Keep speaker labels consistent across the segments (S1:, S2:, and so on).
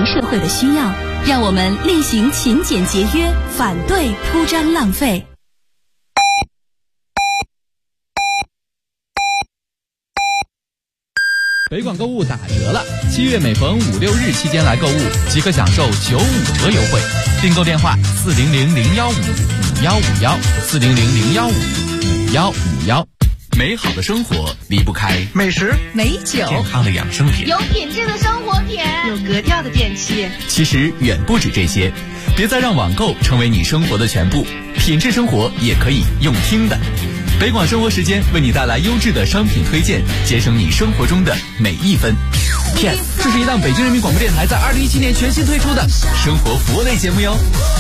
S1: 应社会的需要，让我们厉行勤俭节约，反对铺张浪费。
S2: 北广购物打折了，7月每逢5、6日期间来购物，即可享受95折优惠。订购电话400-015-5151，400-015-5151。美好的生活离不开
S3: 美食、
S4: 美酒、
S2: 健康的养生品、
S4: 有品质的生活品、
S5: 有格调的电器。
S2: 其实远不止这些，别再让网购成为你生活的全部，品质生活也可以用听的。北广生活时间为你带来优质的商品推荐，节省你生活中的每一分。Yes， 这是一档北京人民广播电台在2017年全新推出的生活服务类节目哟。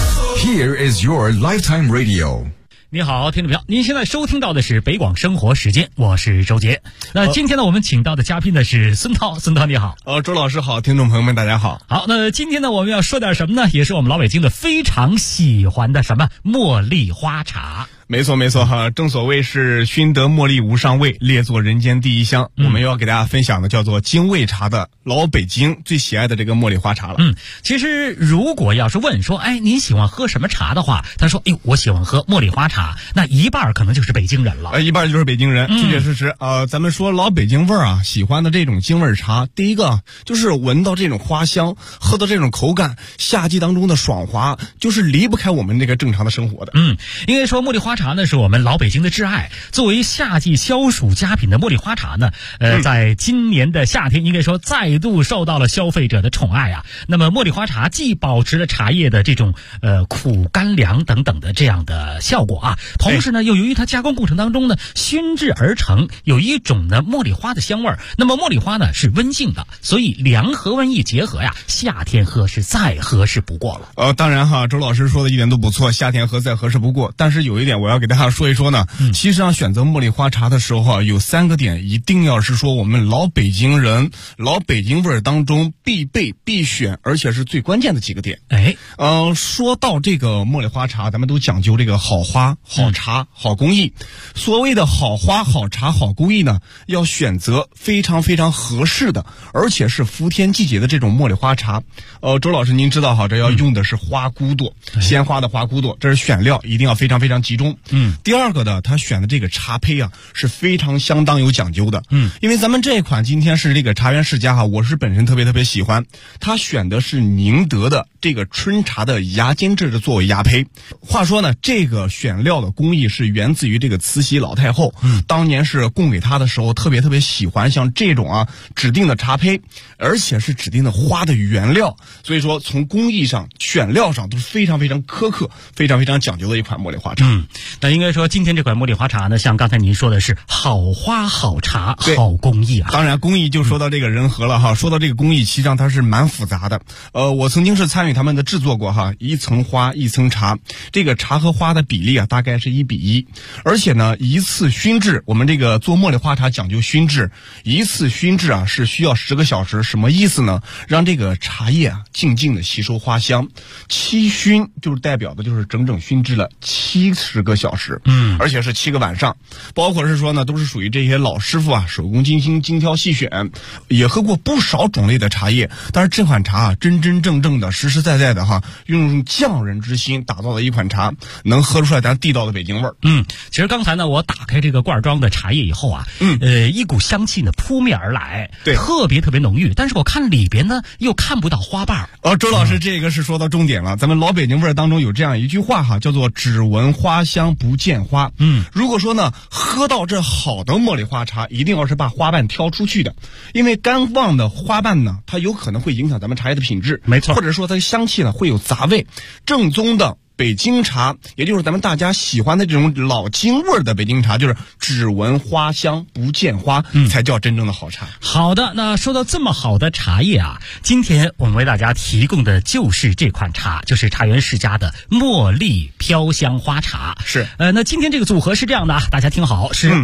S6: Here is your Lifetime Radio。
S7: 你好，听众朋友，您现在收听到的是北广生活时间，我是周杰。那今天呢，我们请到的嘉宾呢是孙涛，孙涛你好。
S3: 周老师好，听众朋友们大家好。
S7: 好，那今天呢，我们要说点什么呢？也是我们老北京的非常喜欢的什么茉莉花茶。
S3: 没错没错哈，正所谓是熏得茉莉无上味，列作人间第一香。我们要给大家分享的叫做京味茶的老北京最喜爱的这个茉莉花茶了。
S7: 其实如果要是问说，您喜欢喝什么茶的话，他说，我喜欢喝茉莉花茶，那一半可能就是北京人了。
S3: 一半就是北京人，确确实实。咱们说老北京味儿啊，喜欢的这种京味茶，第一个就是闻到这种花香，喝到这种口感，夏季当中的爽滑，就是离不开我们这个正常的生活的。
S7: 应该说茉莉花茶呢是我们老北京的挚爱。作为夏季消暑佳品的茉莉花茶呢，在今年的夏天应该说再度受到了消费者的宠爱啊。那么茉莉花茶既保持了茶叶的这种苦甘凉等等的这样的效果啊，同时呢又由于它加工过程当中呢熏制而成，有一种呢茉莉花的香味儿。那么茉莉花呢是温性的，所以凉和温一结合呀，夏天喝是再合适不过了。
S3: 当然哈，周老师说的一点都不错，夏天喝再合适不过。但是有一点我要给大家说一说呢，其实选择茉莉花茶的时候有3个点一定要是说我们老北京人老北京味儿当中必备必选，而且是最关键的几个点。说到这个茉莉花茶，咱们都讲究这个好花好茶好工艺。所谓的好花好茶好工艺呢，要选择非常非常合适的，而且是伏天季节的这种茉莉花茶。周老师您知道哈，这要用的是花骨朵，鲜花的花骨朵，这是选料一定要非常非常集中。第二个呢，他选的这个茶胚啊是非常相当有讲究的。因为咱们这一款今天是这个茶园世家哈，我是本身特别特别喜欢，他选的是宁德的这个春茶的芽尖制的作为芽胚。话说呢，这个选料的工艺是源自于这个慈禧老太后，当年是供给他的时候特别特别喜欢像这种指定的茶胚，而且是指定的花的原料，所以说从工艺上选料上都是非常非常苛刻非常非常讲究的一款茉莉花茶。
S7: 那应该说今天这款茉莉花茶呢，像刚才您说的是好花好茶好工艺啊。
S3: 当然工艺就说到这个人和了哈，说到这个工艺其实上它是蛮复杂的。我曾经是参与他们的制作过哈，一层花一层茶，这个茶和花的比例大概是1比1，而且呢一次熏制，我们这个做茉莉花茶讲究熏制，一次熏制是需要10个小时。什么意思呢？让这个茶叶静静的吸收花香。7熏就是代表的就是整整熏制了70个小时，而且是7个晚上。包括是说呢，都是属于这些老师傅手工精心精挑细选，也喝过不少种类的茶叶，但是这款茶真真正正的实实在在的用匠人之心打造的一款茶，能喝出来咱地道的北京味儿。
S7: 其实刚才呢，我打开这个罐装的茶叶以后一股香气呢扑面而来，
S3: 对，
S7: 特别特别浓郁。但是我看里边呢又看不到花瓣。
S3: 周老师这个是说到重点了，咱们老北京味儿当中有这样一句话叫做只闻花香不见花。如果说呢喝到这好的茉莉花茶，一定要是把花瓣挑出去的，因为干旺的花瓣呢，它有可能会影响咱们茶叶的品质，
S7: 没错，
S3: 或者说它的香气呢会有杂味。正宗的北京茶，也就是咱们大家喜欢的这种老京味的北京茶，就是只闻花香不见花，才叫真正的好茶。
S7: 好的，那说到这么好的茶叶今天我们为大家提供的就是这款茶，就是茶园世家的茉莉飘香花茶。
S3: 是，
S7: 那今天这个组合是这样的大家听好，是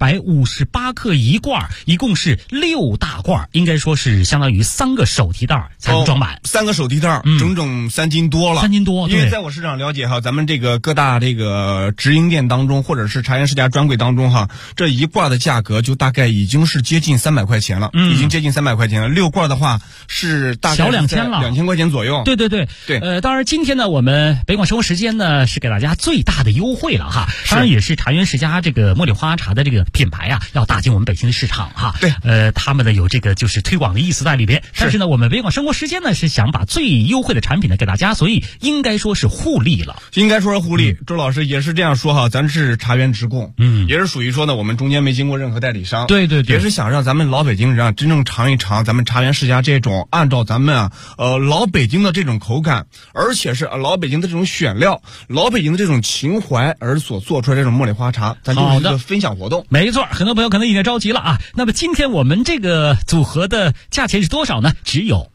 S7: 258克一罐，一共是6大罐，应该说是相当于3个手提袋才能装满。
S3: 3个手提袋，整整3斤多了。
S7: 3斤多，
S3: 因为在我市场了解哈，咱们这个各大这个直营店当中，或者是茶园世家专柜当中哈，这一罐的价格就大概已经是接近300块钱了，已经接近300块钱了。6罐的话是大概
S7: 小2000了
S3: ，2000块钱左右。
S7: 对。当然今天呢，我们北广生活时间呢是给大家最大的优惠了哈。当然也是茶园世家这个茉莉花茶的这个品牌啊，要打进我们北京的市场哈。
S3: 对。
S7: 他们呢有这个就是推广的意思在里边。但是呢，我们北广生活时间呢是想把最优惠的产品呢给大家，所以应该说是互利了。
S3: 应该说是互利。周老师也是这样说哈，咱是茶园直供，也是属于说呢，我们中间没经过任何代理商。
S7: 对。
S3: 也是想让咱们老北京人啊，真正尝一尝咱们茶园世家这种按照咱们老北京的这种口感，而且是老北京的这种选料，老北京的这种情怀而所做出来这种茉莉花茶，咱就是一个分享活动。
S7: 没错，很多朋友可能已经着急了啊。那么今天我们这个组合的价钱是多少呢？只有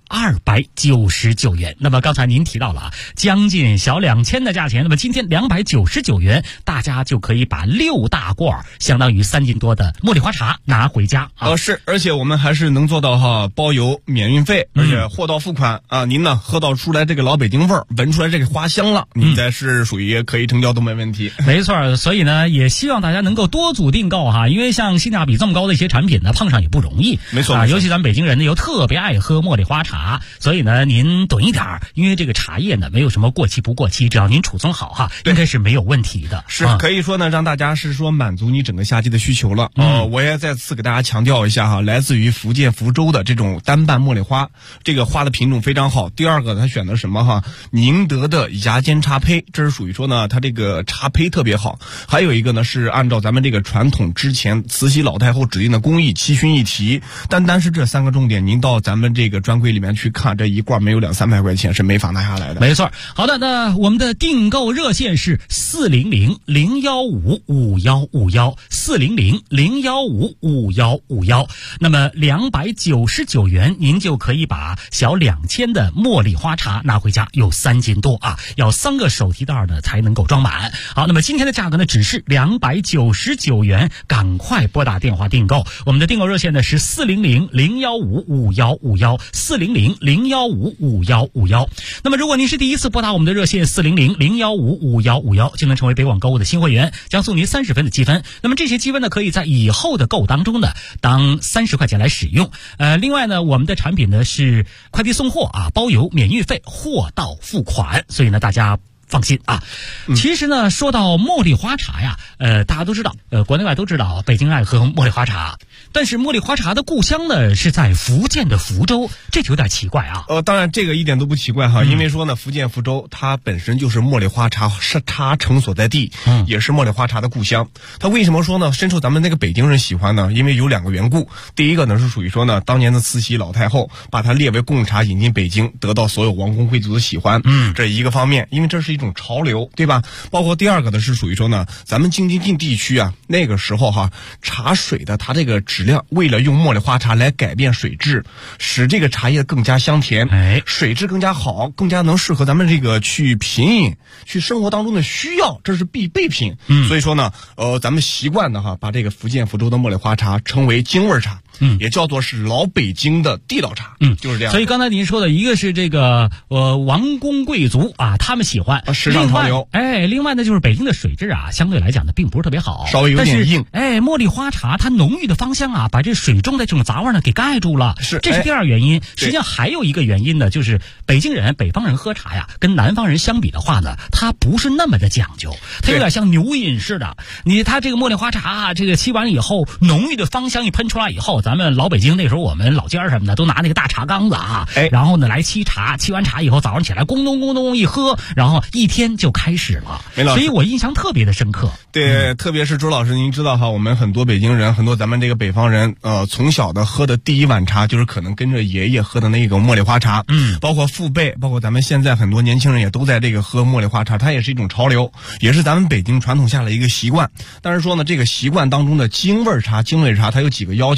S7: 299元。那么刚才您提到了啊，将近小2000的价钱，那么今天299元，大家就可以把6大罐，相当于3斤多的茉莉花茶拿回家啊。
S3: 是，而且我们还是能做到哈包邮免运费，而且货到付款啊。您呢喝到出来这个老北京味儿，闻出来这个花香了，您再是属于可以成交都没问题。
S7: 没错，所以呢也希望大家能够多组订购哈，因为像性价比这么高的一些产品呢，碰上也不容易。
S3: 没错
S7: 啊，尤其咱们北京人呢又特别爱喝茉莉花茶，所以呢您囤一点儿，因为这个茶叶呢没有什么过期不过期，只要您储存好哈，应该是没有问题的。
S3: 是可以说呢，让大家是说满足你整个夏季的需求了。我也再次给大家强调一下哈，来自于福建福州的这种单瓣茉莉花，这个花的品种非常好。第二个，它选的什么哈？宁德的芽尖茶胚，这是属于说呢，它这个茶胚特别好。还有一个呢，是按照咱们这个传统之前慈禧老太后指定的工艺7熏1提。单是这3个重点，您到咱们这个专柜里面去看，这一罐没有200-300块钱是没法拿下来的。
S7: 没错。好的，那我们的订购热线是400-015-5151，400-015-5151。那么299元，您就可以把小2000的茉莉花茶拿回家，有3斤多啊，要3个手提袋呢才能够装满。好，那么今天的价格呢只是299元，赶快拨打电话订购。我们的订购热线呢是400-015-5151，400-015-5151。那么如果您是第一次拨打我们的热线400-015-5151，就能成为北广购物的新会员，将送您30分的积分。那么这些积分呢，可以在以后的购物当中呢当30块钱来使用。另外呢，我们的产品呢是快递送货啊，包邮免运费，货到付款，所以呢大家放心啊。其实呢，说到茉莉花茶呀，大家都知道，国内外都知道，北京爱喝茉莉花茶。但是茉莉花茶的故乡呢是在福建的福州，这就有点奇怪啊。
S3: 当然这个一点都不奇怪哈，因为说呢，福建福州它本身就是茉莉花茶茶城所在地，也是茉莉花茶的故乡。它为什么说呢深受咱们那个北京人喜欢呢？因为有2个缘故。第一个呢是属于说呢，当年的慈禧老太后把它列为贡茶引进北京，得到所有王公贵族的喜欢，这一个方面，因为这是一种潮流，对吧？包括第二个呢是属于说呢，咱们京津冀地区啊，那个时候哈，茶水的它这个质量，为了用茉莉花茶来改变水质，使这个茶叶更加香甜，水质更加好，更加能适合咱们这个去品饮，去生活当中的需要，这是必备品。所以说呢，咱们习惯的哈，把这个福建福州的茉莉花茶称为京味茶，也叫做是老北京的地道茶，就是这样。
S7: 所以刚才您说的一个是这个王公贵族啊，他们喜欢
S3: 时尚潮流。
S7: 另外呢就是北京的水质啊，相对来讲呢并不是特别好，
S3: 稍微有点硬。
S7: 茉莉花茶它浓郁的芳香啊，把这水中的这种杂味呢给盖住了，这是第二原因。实际上还有一个原因呢，就是北京人、北方人喝茶呀，跟南方人相比的话呢，它不是那么的讲究，它有点像牛饮似的。它这个茉莉花茶，这个沏完以后，浓郁的芳香一喷出来以后，咱们老北京那时候我们老家什么的都拿那个大茶缸子啊，然后呢来沏茶，沏完茶以后早上起来咣咚咣咚一喝，然后一天就开始了。所以我印象特别的深刻。
S3: 对，特别是周老师，您知道哈，我们很多北京人，很多咱们这个北方人，从小的喝的第一碗茶就是可能跟着爷爷喝的那个茉莉花茶，包括父辈，包括咱们现在很多年轻人也都在这个喝茉莉花茶，它也是一种潮流，也是咱们北京传统下的一个习惯。但是说呢，这个习惯当中的京味茶它有几个要求，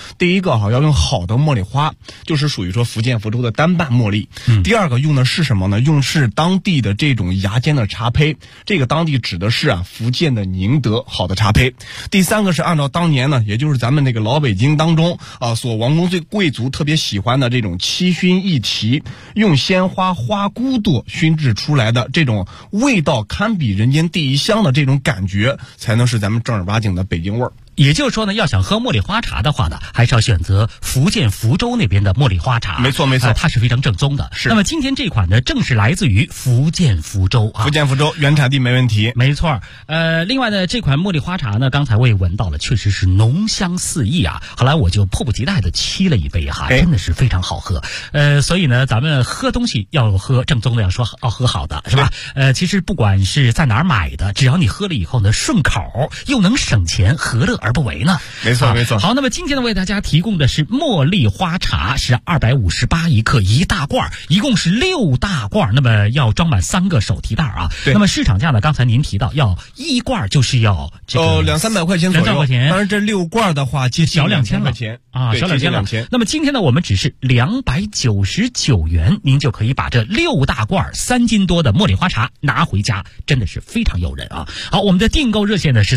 S3: 第一个要用好的茉莉花，就是属于说福建福州的单瓣茉莉。第二个用的是什么呢？用是当地的这种芽尖的茶胚，这个当地指的是福建的宁德好的茶胚。第三个是按照当年呢，也就是咱们那个老北京当中所王公贵族特别喜欢的这种七熏一提，用鲜花花骨朵熏制出来的这种味道堪比人间第一香的这种感觉，才能是咱们正儿八经的北京味儿。
S7: 也就是说呢，要想喝茉莉花茶的话呢，还是要选择福建福州那边的茉莉花茶。
S3: 没错没错，
S7: 它是非常正宗的。
S3: 是。
S7: 那么今天这款呢，正是来自于福建福州
S3: 福建福州原产地没问题。
S7: 没错。另外呢，这款茉莉花茶呢，刚才我也闻到了，确实是浓香四溢啊。后来我就迫不及待的沏了一杯真的是非常好喝。所以呢，咱们喝东西要喝正宗的，要喝好的，是吧？其实不管是在哪儿买的，只要你喝了以后呢顺口，又能省钱，何乐而不为呢？
S3: 没错没错。
S7: 好，那么今天呢为大家提供的是茉莉花茶，是258一克一大罐，一共是6大罐，那么要装满3个手提袋啊。
S3: 对。
S7: 那么市场价呢，刚才您提到要一罐就是要这个
S3: 200-300块钱左右。
S7: 200块钱。
S3: 当然这6罐的话，
S7: 小2000
S3: 块钱
S7: 啊，小2000了。
S3: 2000。
S7: 那么今天呢，我们只是299元，您就可以把这6大罐3斤多的茉莉花茶拿回家，真的是非常诱人啊。好，我们的订购热线呢是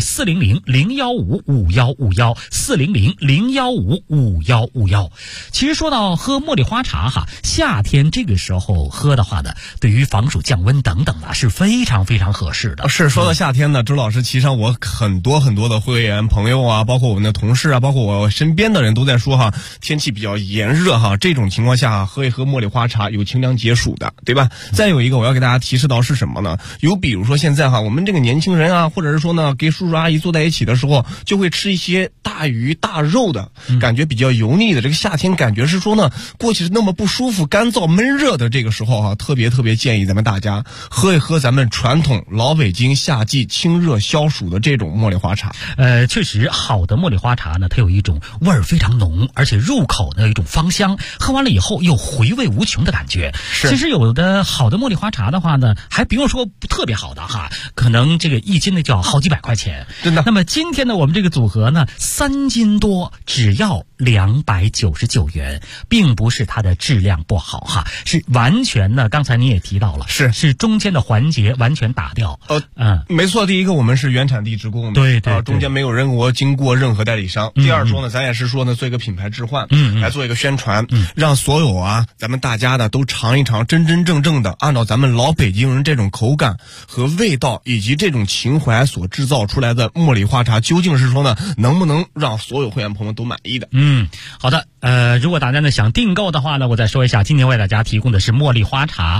S7: 400-015-5151，400-015-5151。其实说到喝茉莉花茶夏天这个时候喝的话呢，对于防暑降温等等是非常非常合适的。
S3: 是，说到夏天呢，周老师其实我很多的会员朋友包括我们的同事包括我身边的人都在说天气比较炎热这种情况下喝一喝茉莉花茶有清凉解暑的，对吧？再有一个我要给大家提示到是什么呢？有比如说现在我们这个年轻人或者是说呢跟叔叔阿姨坐在一起的时候，就会吃一些大鱼大肉的，感觉比较油腻的。这个夏天感觉是说呢过去是那么不舒服干燥闷热的这个时候特别建议咱们大家喝一喝咱们传统老北京夏季清热消暑的这种茉莉花茶。
S7: 确实好的茉莉花茶呢，它有一种味儿非常浓，而且入口呢有一种芳香，喝完了以后有回味无穷的感觉。
S3: 是。
S7: 其实有的好的茉莉花茶的话呢，还不用说特别好的可能这个1斤呢就要好几百块钱，
S3: 真的。
S7: 那么今天呢，我们这个组合呢3斤多，只要299元，并不是它的质量不好是完全呢，刚才你也提到了，是中间的环节完全打掉。
S3: 没错，第一个我们是原产地直供的，
S7: 对，
S3: 中间没有经过任何代理商。第二说呢，咱也是说呢做一个品牌置换，来做一个宣传，让所有咱们大家呢都尝一尝真正的按照咱们老北京人这种口感和味道以及这种情怀所制造出来的茉莉花茶，究竟是说呢能不能让所有会员朋友们都满意的。
S7: 好的。如果大家呢想订购的话呢，我再说一下，今天为大家提供的是茉莉花茶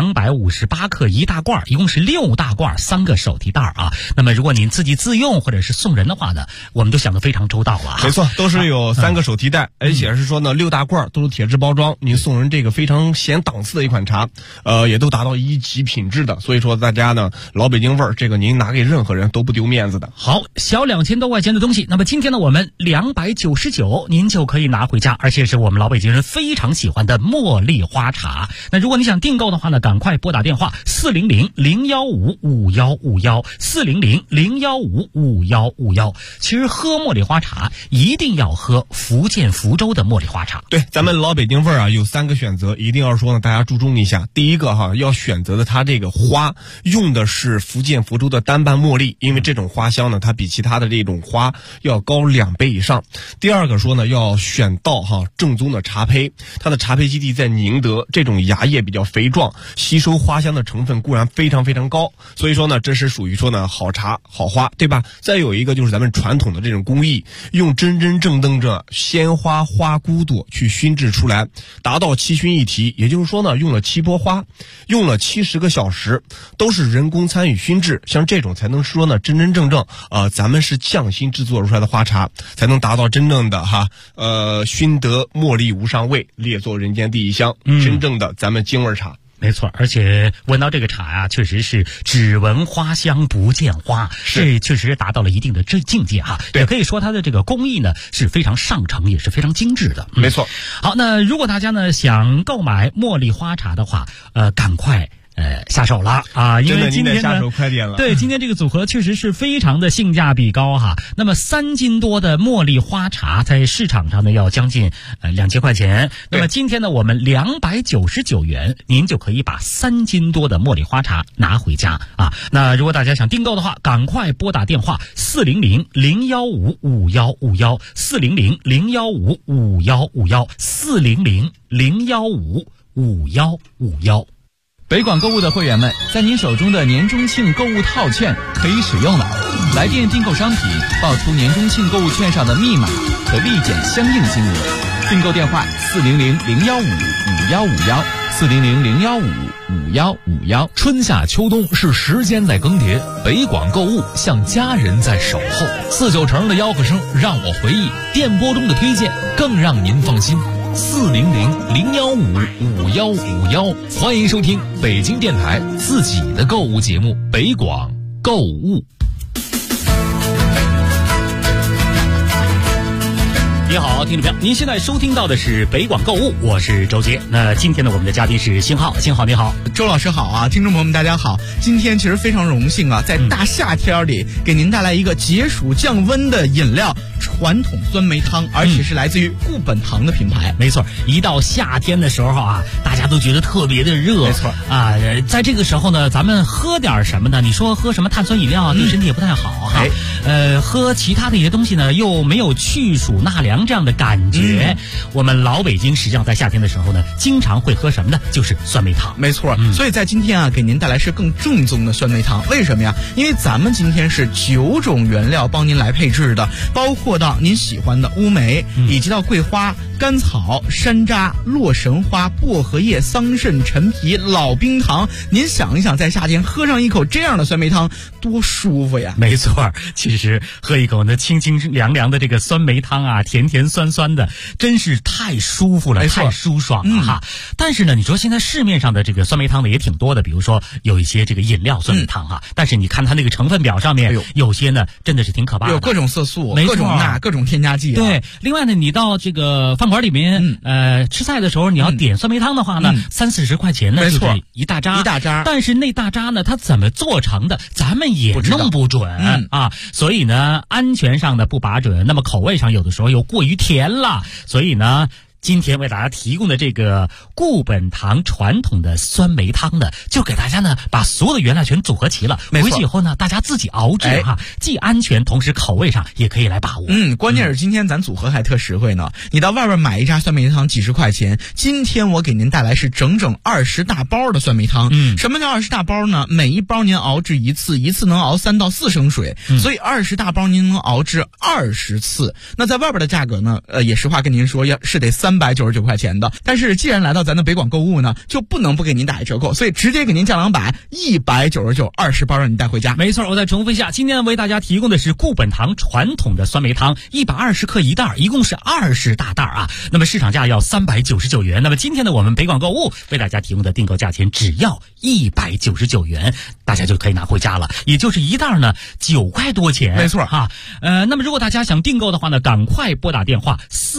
S7: 258克一大罐，一共是6大罐3个手提袋那么如果您自己自用或者是送人的话呢，我们都想得非常周到了。
S3: 没错，都是有3个手提袋，而且是说呢6大罐都是铁质包装，您送人这个非常显档次的一款茶，也都达到1级品质的。所以说大家呢老北京味儿，这个您拿给任何人都不丢面子的。
S7: 好，小2000多块钱的东西，那么今天呢我们299您就可以拿回家，而且是我们老北京人非常喜欢的茉莉花茶。那如果你想订购的话呢，赶快拨打电话400-015-5151，400-015-5151。其实喝茉莉花茶一定要喝福建福州的茉莉花茶。
S3: 对，咱们老北京味儿有3个选择，一定要说呢大家注重一下。第一个要选择的它这个花用的是福建福州的单瓣茉莉，因为这种花香呢它比其他的这种花要高2倍以上。第二个说呢要选到正宗的茶胚，它的茶胚基地在宁德，这种芽叶比较肥壮，吸收花香的成分固然非常高，所以说呢这是属于说呢好茶好花，对吧？再有一个就是咱们传统的这种工艺，用真正的鲜花花骨朵去熏制出来，达到7熏一提，也就是说呢用了7波花，用了70个小时，都是人工参与熏制，像这种才能说呢真正咱们是匠心制作出来的花茶，才能达到真正的熏得茉莉无上味，列作人间第一香，真正的咱们京味茶。
S7: 没错，而且闻到这个茶确实是只闻花香不见花，这确实达到了一定的境界也可以说它的这个工艺呢是非常上乘，也是非常精致的。
S3: 没错。
S7: 好，那如果大家呢想购买茉莉花茶的话，赶快下手了啊！因为今天呢，
S3: 下手快点了。
S7: 对，今天这个组合确实是非常的性价比高哈。那么3斤多的茉莉花茶在市场上呢要将近2000块钱。那么今天呢，我们299元，您就可以把3斤多的茉莉花茶拿回家啊。那如果大家想订购的话，赶快拨打电话400-015-5151，400-015-5151，400-015-5151。
S2: 北广购物的会员们，在您手中的年中庆购物套券可以使用了。来电订购商品，报出年中庆购物券上的密码，可立减相应金额。订购电话400-015-5151，400-015-5151。
S5: 春夏秋冬是时间在更迭，北广购物像家人在守候。49成的吆喝声让我回忆，电波中的推荐更让您放心。400-015-5151，欢迎收听北京电台自己的购物节目北广购物。
S7: 你好，听众朋友，您现在收听到的是北广购物，我是周杰。那今天呢，我们的嘉宾是星浩，星浩你好。
S8: 周老师好啊，听众朋友们大家好。今天其实非常荣幸啊，在大夏天里给您带来一个解暑降温的饮料——传统酸梅汤，而且是来自于固本堂的品牌。
S7: 没错，一到夏天的时候啊，大家都觉得特别的热。
S8: 没错
S7: 啊，在这个时候呢，咱们喝点什么呢？你说喝什么碳酸饮料啊，对身体也不太好哈。喝其他的一些东西呢，又没有去暑纳凉这样的感觉。我们老北京实际上在夏天的时候呢，经常会喝什么呢？就是酸梅汤。
S8: 没错，所以在今天啊，给您带来是更正宗的酸梅汤。为什么呀？因为咱们今天是9种原料帮您来配制的，包括到您喜欢的乌梅，以及到桂花、甘草、山楂、洛神花、薄荷叶、桑葚、陈皮、老冰糖。您想一想，在夏天喝上一口这样的酸梅汤，多舒服呀！
S7: 没错，其实喝一口呢清清凉凉的这个酸梅汤啊，甜甜酸酸的，真是太舒服了，太舒爽了哈。但是呢，你说现在市面上的这个酸梅汤呢也挺多的，比如说有一些这个饮料酸梅汤哈，但是你看它那个成分表上面，有些呢真的是挺可怕的，
S8: 有各种色素、
S7: 各
S8: 种钠、各种添加剂。
S7: 对，另外呢，你到这个饭馆里面，吃菜的时候你要点酸梅汤的话呢，30-40块钱呢，
S8: 没错，
S7: 就是一大扎，
S8: 但
S7: 是那大扎呢，它怎么做成的，咱们也弄不准啊。所以呢，安全上的不把准，那么口味上有的时候又过于甜了，所以呢，今天为大家提供的这个固本堂传统的酸梅汤呢，就给大家呢把所有的原料全组合齐了。回去以后呢，大家自己熬制哈，既安全，同时口味上也可以来把握。
S8: 关键是今天咱组合还特实惠呢。你到外边买一扎酸梅汤几十块钱，今天我给您带来是整整20大包的酸梅汤。什么叫20大包呢？每一包您熬制一次能熬3到4升水，所以20大包您能熬制20次。那在外边的价格呢，也实话跟您说，是得399块钱的。但是既然来到咱的北广购物呢，就不能不给您打一折扣，所以直接给您降200，199，20包让您带回家。
S7: 没错，我再重复一下，今天为大家提供的是固本堂传统的酸梅汤，120克一袋，一共是20大袋啊。那么市场价要399元，那么今天呢，我们北广购物为大家提供的订购价钱只要199元，大家就可以拿回家了，也就是一袋呢9块多钱。
S8: 没错
S7: 哈。那么如果大家想订购的话呢，赶快拨打电话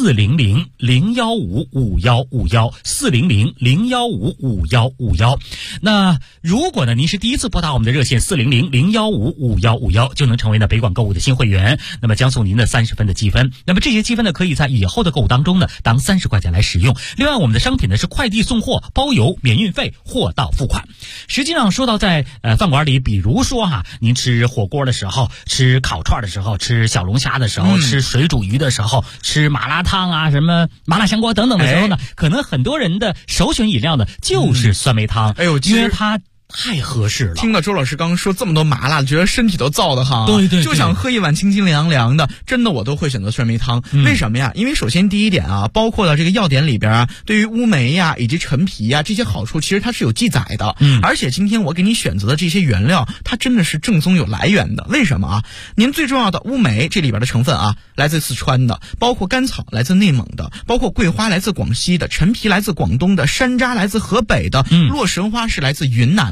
S7: 400-015-5151，400-015-5151。那如果呢您是第一次拨打我们的热线400-015-5151，就能成为呢北广购物的新会员，那么将送您的30分的积分。那么这些积分呢，可以在以后的购物当中呢当30块钱来使用。另外我们的商品呢是快递送货，包邮免运费，货到付款。实际上说到在饭馆里，比如说哈，您吃火锅的时候，吃烤串的时候，吃小龙虾的时候，吃水煮鱼的时候，吃麻辣烫啊，什么麻辣香锅等等的时候呢，可能很多人的首选饮料呢就是酸梅汤。因为它太合适了。
S8: 听到周老师刚刚说这么多麻辣，觉得身体都燥得慌。
S7: 对，
S8: 就想喝一碗清清凉凉的。真的，我都会选择酸梅汤。为什么呀？因为首先第一点啊，包括了这个药典里边啊，对于乌梅呀以及陈皮呀这些好处，其实它是有记载的。而且今天我给你选择的这些原料，它真的是正宗有来源的。为什么啊？您最重要的乌梅这里边的成分啊，来自四川的，包括甘草来自内蒙的，包括桂花来自广西的，陈皮来自广东的，山楂来自河北的，洛神花是来自云南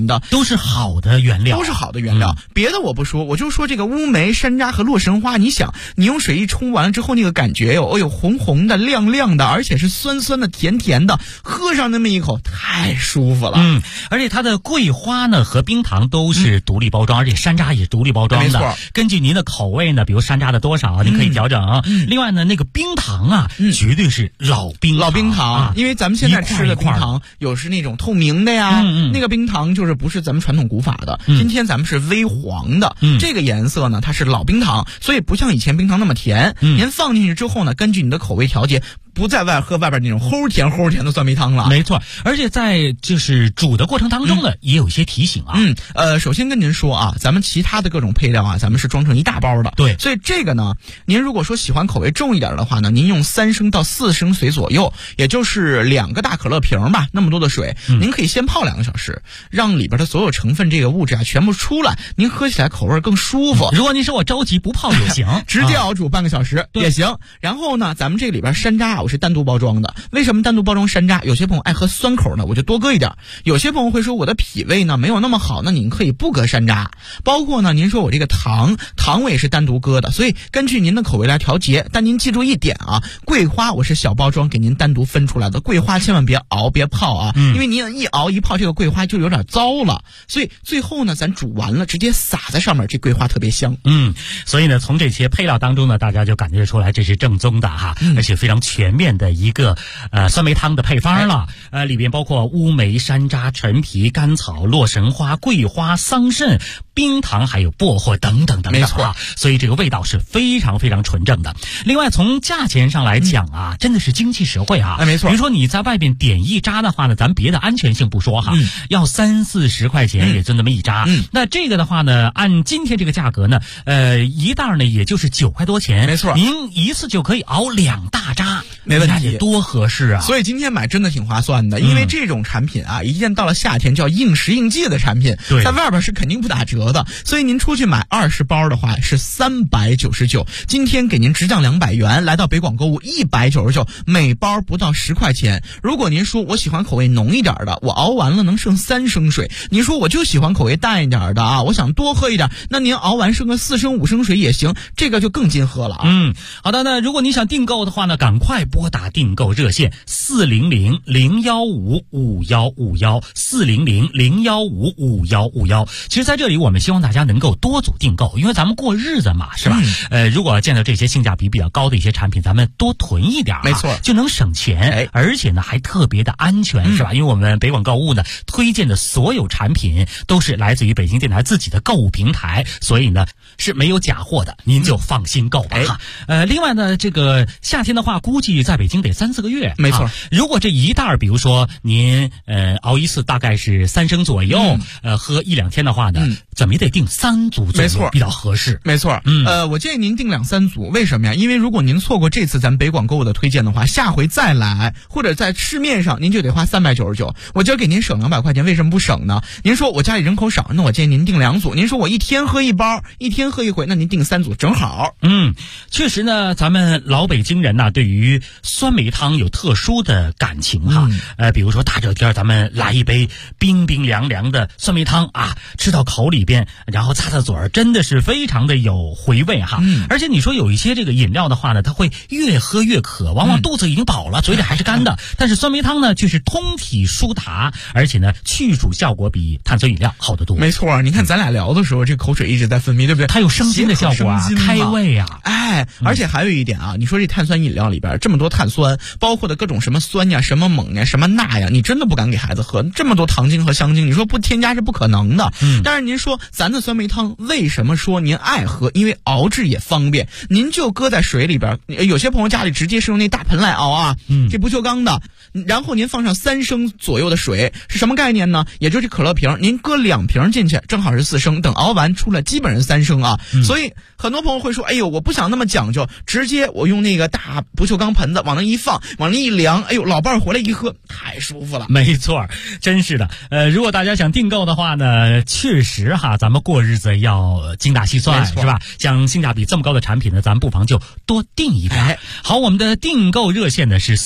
S8: 甜的，
S7: 都是好的原料，
S8: 都是好的原料。别的我不说，我就说这个乌梅、山楂和洛神花，你想，你用水一冲完了之后，那个感觉红红的、亮亮的，而且是酸酸的、甜甜的，喝上那么一口，太舒服了。
S7: 而且它的桂花呢和冰糖都是独立包装，而且山楂也是独立包装的。
S8: 没错，
S7: 根据您的口味呢，比如山楂的多少，您可以调整。另外呢，那个冰糖啊，绝对是老冰糖，
S8: 因为咱们现在吃的冰糖有是那种透明的呀，那个冰糖就是不是咱们传统古法的。今天咱们是微黄的，这个颜色呢，它是老冰糖，所以不像以前冰糖那么甜。您放进去之后呢，根据你的口味调节，不再喝外边那种齁甜的酸梅汤了。
S7: 没错，而且在就是煮的过程当中呢，也有一些提醒啊。
S8: 首先跟您说啊，咱们其他的各种配料啊，咱们是装成一大包的。
S7: 对，
S8: 所以这个呢，您如果说喜欢口味重一点的话呢，您用3升到4升水左右，也就是2个大可乐瓶吧，那么多的水，您可以先泡2个小时，让里边的所有成分这个物质啊全部出来，您喝起来口味更舒服。
S7: 如果您说我着急不泡也行，
S8: 直接熬煮半个小时也行。然后呢，咱们这里边山楂我是单独包装的。为什么单独包装山楂？有些朋友爱喝酸口的，我就多搁一点。有些朋友会说我的脾胃呢没有那么好，那您可以不搁山楂。包括呢，您说我这个糖我也是单独搁的，所以根据您的口味来调节。但您记住一点啊，桂花我是小包装给您单独分出来的，桂花千万别熬别泡啊，因为您一熬一泡这个桂花就有点糟了。所以最后呢，咱煮完了直接撒在上面，这桂花特别香。
S7: 所以呢，从这些配料当中呢，大家就感觉出来这是正宗的哈，而且非常全面的一个酸梅汤的配方了。里边包括乌梅、山楂、陈皮、甘草、洛神花、桂花、桑葚、冰糖还有薄荷等等等等啊，所以这个味道是非常非常纯正的。另外从价钱上来讲啊，真的是经济实惠啊。
S8: 没错，
S7: 比如说你在外边点一扎的话呢，咱别的安全性不说哈，要30-40块钱也就那么一扎。那这个的话呢，按今天这个价格呢，一袋呢也就是9块多钱。
S8: 没错，
S7: 您一次就可以熬2大扎，
S8: 没问题，
S7: 多合适啊！
S8: 所以今天买真的挺划算的，因为这种产品啊，一旦到了夏天叫应时应季的产品，在外边是肯定不打折的。所以您出去买20包的话是399，今天给您直降200元，来到北广购物199，每包不到10块钱。如果您说我喜欢口味浓一点的，我熬完了能剩3升水；您说我就喜欢口味淡一点的啊，我想多喝一点，那您熬完剩个4升5升水也行，这个就更金喝了啊。
S7: 好的，那如果你想订购的话呢，赶快拨打订购热线400-015-5151，400-015-5151。其实在这里我们希望大家能够多组订购，因为咱们过日子嘛，是吧？如果见到这些性价比比较高的一些产品，咱们多囤一点，
S8: 没错，
S7: 就能省钱，而且呢还特别的安全，是吧？因为我们北广购物呢推荐的所有产品都是来自于北京电台自己的购物平台，所以呢是没有假货的，您就放心购吧哈。另外呢，这个夏天的话，估计在北京得3-4个月，
S8: 没错。
S7: 如果这一袋比如说您熬一次大概是3升左右，喝1-2天的话呢，怎么也得订3组左右，没错，比较合适。
S8: 没错，我建议您订2-3组，为什么呀？因为如果您错过这次咱北广购物的推荐的话，下回再来或者在市面上您就得花399，我今儿给您省200块钱，为什么不省呢？您说我家里人口少，那我建议您订2组。您说我一天喝一包，一天喝一回，那您订3组正好。
S7: 确实呢，咱们老北京人呢，对于酸梅汤有特殊的感情哈。比如说大热天咱们来一杯冰冰凉凉的酸梅汤啊，吃到口里边，然后擦擦嘴儿，真的是非常的有回味哈。而且你说有一些这个饮料的话呢，它会越喝越渴，往往肚子已经饱了，嘴里还是干的。但是酸梅汤呢，却是通体舒达，而且呢，去暑效果比碳酸饮料好得多。
S8: 没错，你看咱俩聊的时候，这口水一直在分泌，对不对？
S7: 它有生津的效果啊，开胃啊。
S8: 而且还有一点啊，你说这碳酸饮料里边这么多碳酸，包括的各种什么酸呀、什么锰呀、什么钠呀，你真的不敢给孩子喝。这么多糖精和香精，你说不添加是不可能的。但是您说咱的酸梅汤为什么说您爱喝？因为熬制也方便，您就搁在水里边。有些朋友家里直接是用那大盆来熬啊，这不锈钢的，然后您放上3升左右的水，是什么概念呢？也就是可乐瓶，您搁2瓶进去，正好是4升，等熬完出来基本上3升啊。所以很多朋友会说，哎呦，我不想那么讲究，直接我用那个大不锈钢盆子往那一放，往那一凉，哎呦，老伴儿回来一喝，太舒服了。
S7: 没错，真是的。如果大家想订购的话呢，确实哈，咱们过日子要精打细算，是吧？像性价比这么高的产品呢，咱们不妨就多订一点。好，我们的订购热线呢是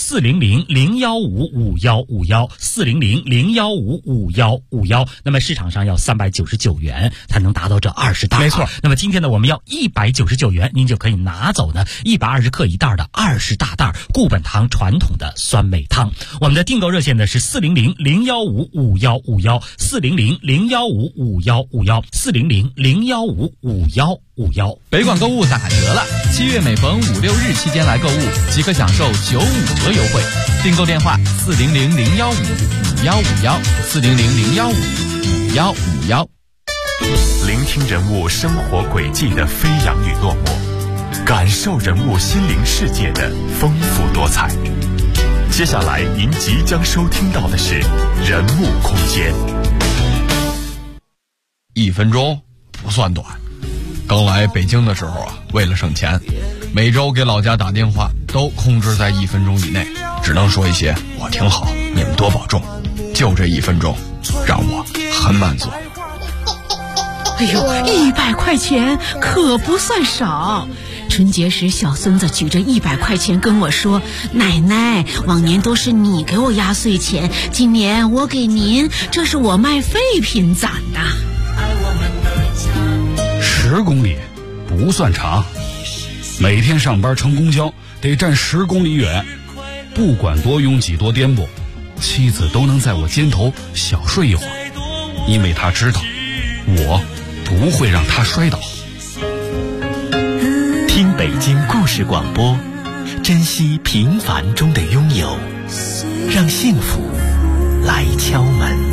S7: 400-015-5151，400-015-5151。那么市场上要399元才能达到这20大。
S3: 没错。
S7: 那么今天呢，我们要199元，您就可以拿走呢120克一袋的20大袋固本堂传统的酸梅汤。我们的订购热线呢是400-015-5151，400-015-5151，400-015-5151。
S2: 北广购物打折了，7月每逢5、6日期间来购物即可享受95折优惠。订购电话400-015-5151，400-015-5151。
S9: 聆听人物生活轨迹的飞扬与落寞，感受人物心灵世界的丰富多彩。接下来您即将收听到的是人物空间。
S3: 1分钟不算短。刚来北京的时候啊，为了省钱，每周给老家打电话都控制在1分钟以内，只能说一些我挺好，你们多保重。就这1分钟，让我很满足。
S10: 哎呦，100块钱可不算少。春节时，小孙子举着100块钱跟我说：“奶奶，往年都是你给我压岁钱，今年我给您，这是我卖废品攒的。
S11: ”10公里不算长，每天上班乘公交得站10公里远，不管多拥挤多颠簸，妻子都能在我肩头小睡一会儿，因为她知道我不会让她摔倒。
S12: 听北京故事广播，珍惜平凡中的拥有，让幸福来敲门。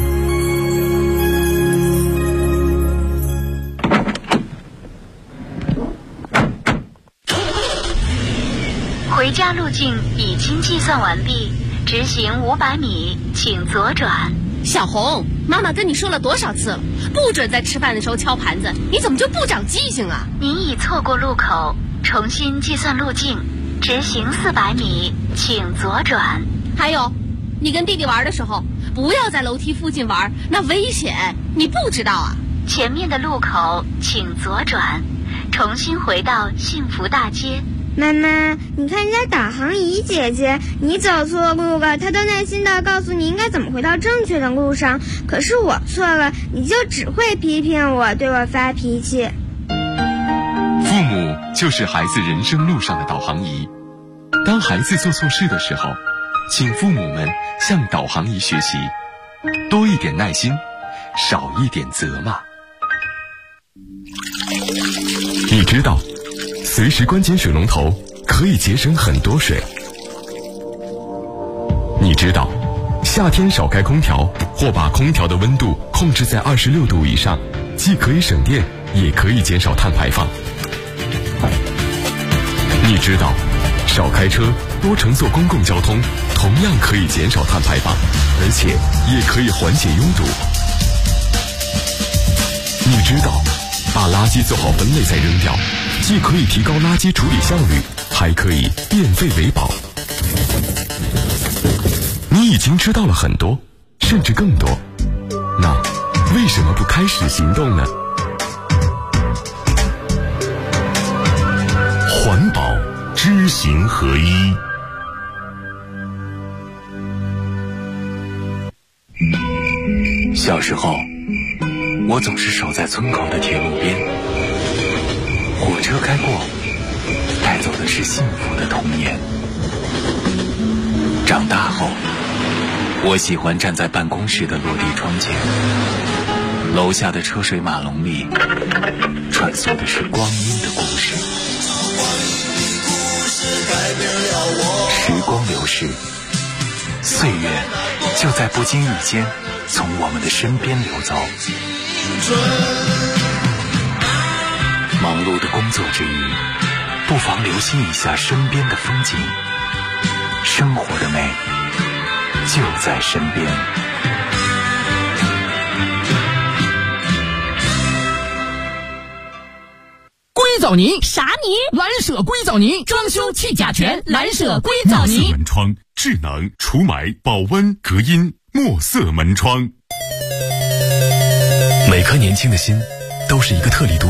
S4: 回家路径已经计算完毕，直行500米，请左转。
S13: 小红，妈妈跟你说了多少次了，不准在吃饭的时候敲盘子，你怎么就不长记性啊？
S4: 您已错过路口，重新计算路径，直行400米，请左转。
S13: 还有，你跟弟弟玩的时候，不要在楼梯附近玩，那危险，你不知道啊？
S4: 前面的路口请左转，重新回到幸福大街。
S14: 妈妈，你看人家导航仪姐姐，你走错路了，她都耐心地告诉你应该怎么回到正确的路上，可是我错了，你就只会批评我，对我发脾气。
S9: 父母就是孩子人生路上的导航仪，当孩子做错事的时候，请父母们向导航仪学习，多一点耐心，少一点责骂。你知道随时关紧水龙头可以节省很多水。你知道夏天少开空调或把空调的温度控制在26度以上，既可以省电也可以减少碳排放。你知道少开车多乘坐公共交通同样可以减少碳排放，而且也可以缓解拥堵。你知道把垃圾做好分类再扔掉，既可以提高垃圾处理效率，还可以变废为宝。你已经知道了很多，甚至更多，那为什么不开始行动呢？环保知行合一。小时候，我总是守在村口的铁路边，火车开过，带走的是幸福的童年。长大后，我喜欢站在办公室的落地窗前，楼下的车水马龙里穿梭的是光阴的故事。时光流逝，岁月就在不经意间从我们的身边流走。忙碌的工作之余，不妨留心一下身边的风景，生活的美就在身边。
S10: 硅藻泥啥泥？蓝舍硅藻泥，装修去甲醛，蓝舍硅藻泥。
S9: 墨色门窗，智能除霾、保温、隔音，墨色门窗。每颗年轻的心
S15: 都是一个特立独